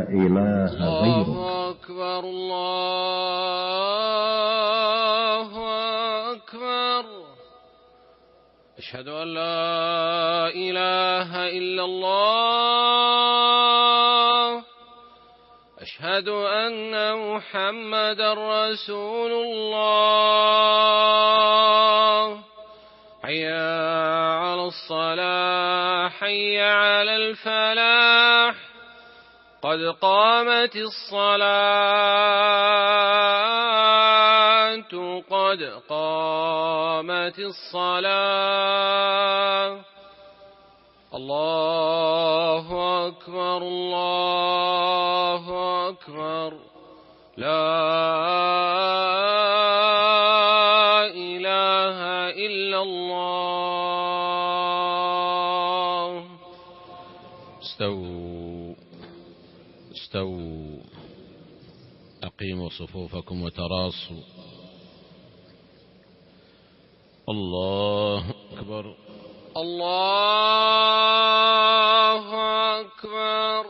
إله غيرك. الله أكبر الله أكبر. أشهد أن لا إله إلا الله. أشهد أن محمدا رسول الله. حي على الصلاة حي على الفلاح. قد قامت الصلاة قد قامت الصلاة. الله أكبر الله أكبر. لا إله إلا الله. استووا أقيموا صفوفكم وتراصوا. الله أكبر الله أكبر.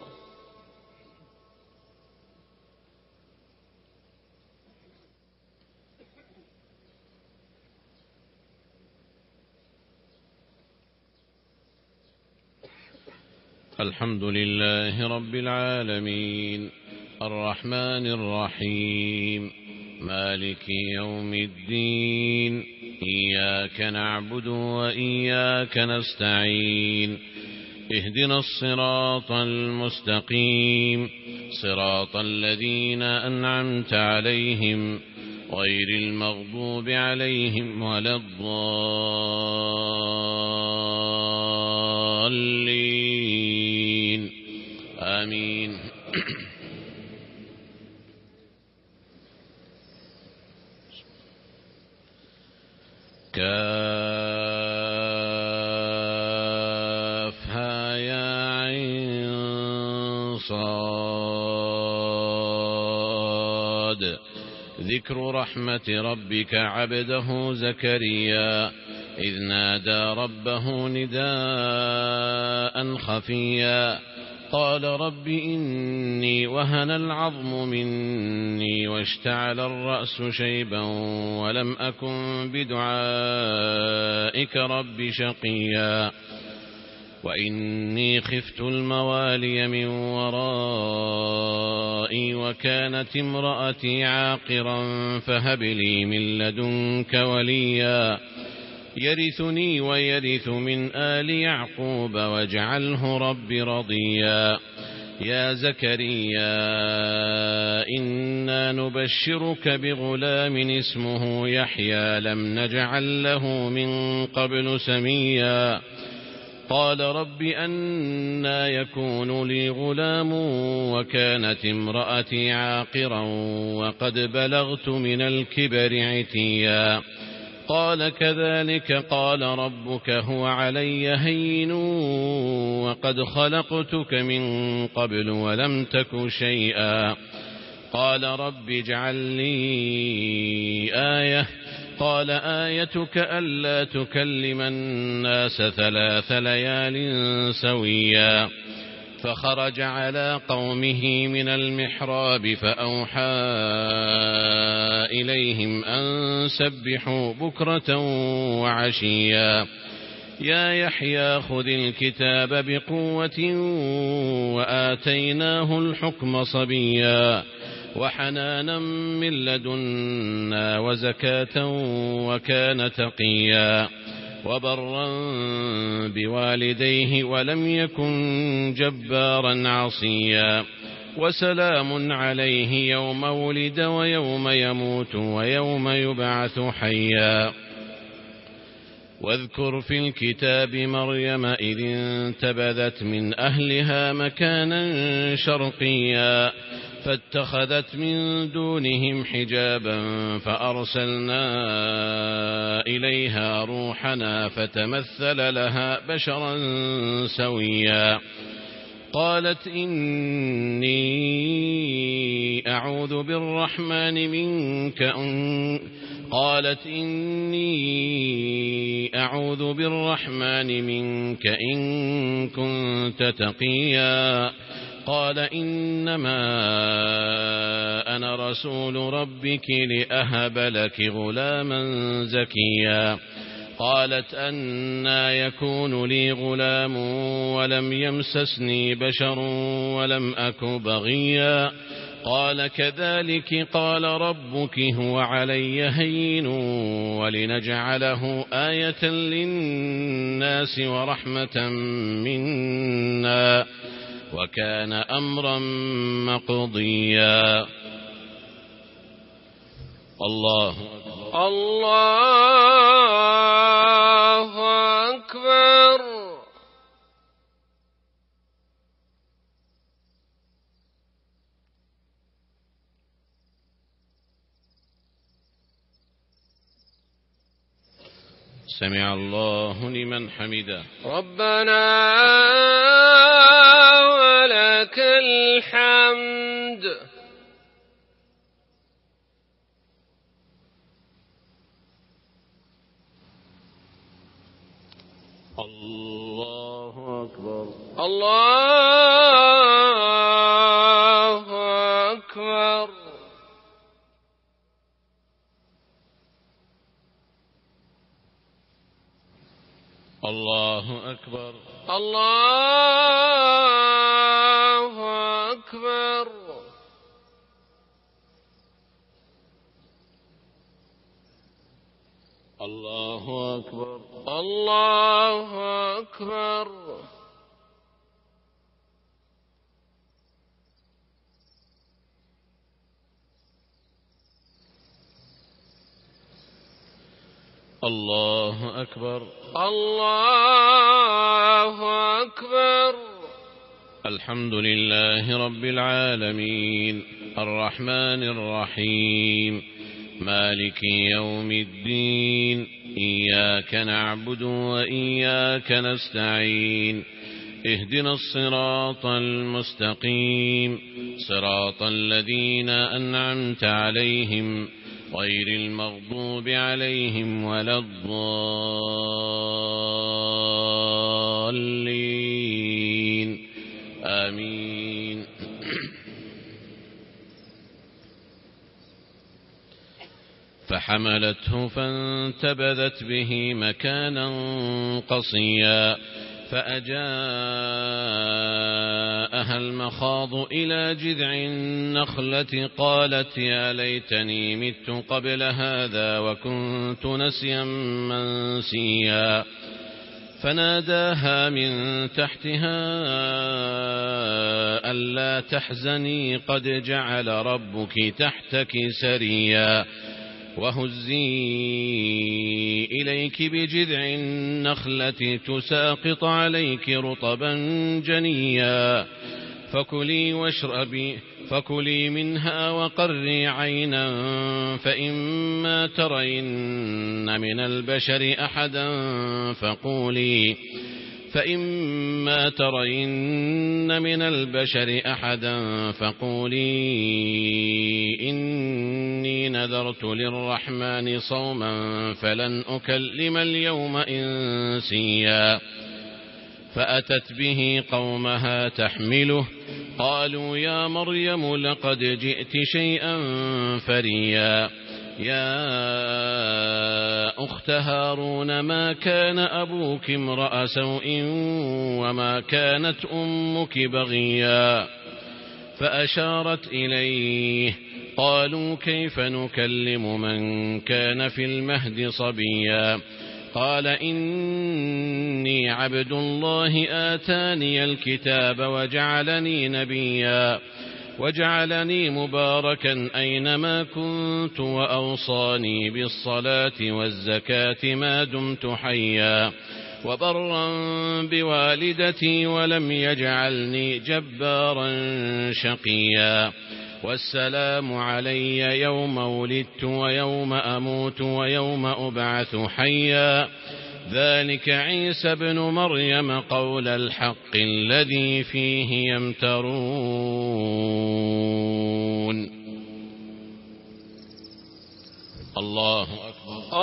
الحمد لله رب العالمين الرحمن الرحيم مالك يوم الدين. إياك نعبد وإياك نستعين. اهدنا الصراط المستقيم صراط الذين أنعمت عليهم غير المغضوب عليهم ولا الضالين. آمين. كافها يا عين صاد. ذكر رحمة ربك عبده زكريا إذ نادى ربه نداء خفيا قال رب إني وهن العظم مني واشتعل الرأس شيبا ولم أكن بدعائك رب شقيا وإني خفت الموالي من ورائي وكانت امرأتي عاقرا فهب لي من لدنك وليا يرثني ويرث من آل يعقوب واجعله رب رضيا. يا زكريا إنا نبشرك بغلام اسمه يحيى لم نجعل له من قبل سميا قال رب أنى يكون لي غلام وكانت امرأتي عاقرا وقد بلغت من الكبر عتيا قال كذلك قال ربك هو علي هين وقد خلقتك من قبل ولم تك شيئا قال رب اجعل لي آية قال آيتك ألا تكلم الناس 3 ليال سويا فخرج على قومه من المحراب فأوحى إليهم أن سبحوا بكرة وعشيا يا يحيى خذ الكتاب بقوة وآتيناه الحكم صبيا وحنانا من لدنا وزكاة وكان تقيا وبرا بوالديه ولم يكن جبارا عصيا وسلام عليه يوم ولد ويوم يموت ويوم يبعث حيا واذكر في الكتاب مريم إذ انتبذت من أهلها مكانا شرقيا فاتخذت من دونهم حجابا فأرسلنا إليها روحنا فتمثل لها بشرا سويا قالت إني أعوذ بالرحمن منك إن كنت تقيا قال إنما أنا رسول ربك لأهب لك غلاما زكيا. قالت أنى يكون لي غلام ولم يمسسني بشر ولم أك بغيا. قال كذلك قال ربك هو علي هين ولنجعله آية للناس ورحمة منا وكان أمرا مقضيا. الله أكبر. الله أكبر. سمع الله لمن حمده. ربنا ولك الحمد. الله أكبر. الله أكبر. الله أكبر. الله أكبر. الله أكبر. الله أكبر. الله أكبر. الله أكبر. الحمد لله رب العالمين الرحمن الرحيم مالك يوم الدين إياك نعبد وإياك نستعين اهدنا الصراط المستقيم صراط الذين أنعمت عليهم غير المغضوب عليهم ولا الضالين آمين. فحملته فانتبذت به مكانا قصيا فأجاءها المخاض إلى جذع النخلة قالت يا ليتني مت قبل هذا وكنت نسيا منسيا. فناداها من تحتها ألا تحزني قد جعل ربك تحتك سريا وهزي إليك بجذع النخلة تساقط عليك رطبا جنيا فكلي منها وقري عينا فإما ترين من البشر أحدا فقولي إني نذرت للرحمن صوما فلن أكلم اليوم إنسيا. فأتت به قومها تحمله قالوا يا مريم لقد جئت شيئا فريا. يا أخت هارون ما كان أبوك امرأ سوء وما كانت أمك بغيا. فأشارت إليه قالوا كيف نكلم من كان في المهد صبيا. قال إني عبد الله آتاني الكتاب وجعلني نبيا وجعلني مباركا أينما كنت وأوصاني بالصلاة والزكاة ما دمت حيا وبرا بوالدتي ولم يجعلني جبارا شقيا. والسلام علي يوم ولدت ويوم أموت ويوم أبعث حيا. ذلك عيسى ابن مريم قول الحق الذي فيه يمترون. الله أكبر.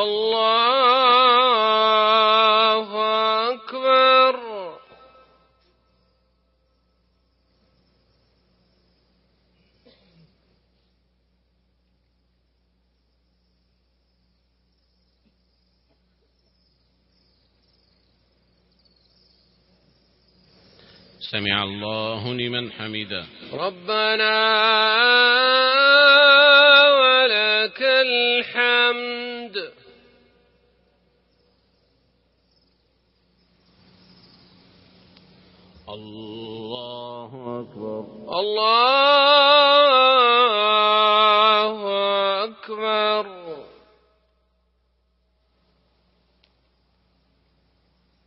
الله أكبر. سمع الله لمن حمده. ربنا ولك الحمد. الله أكبر. الله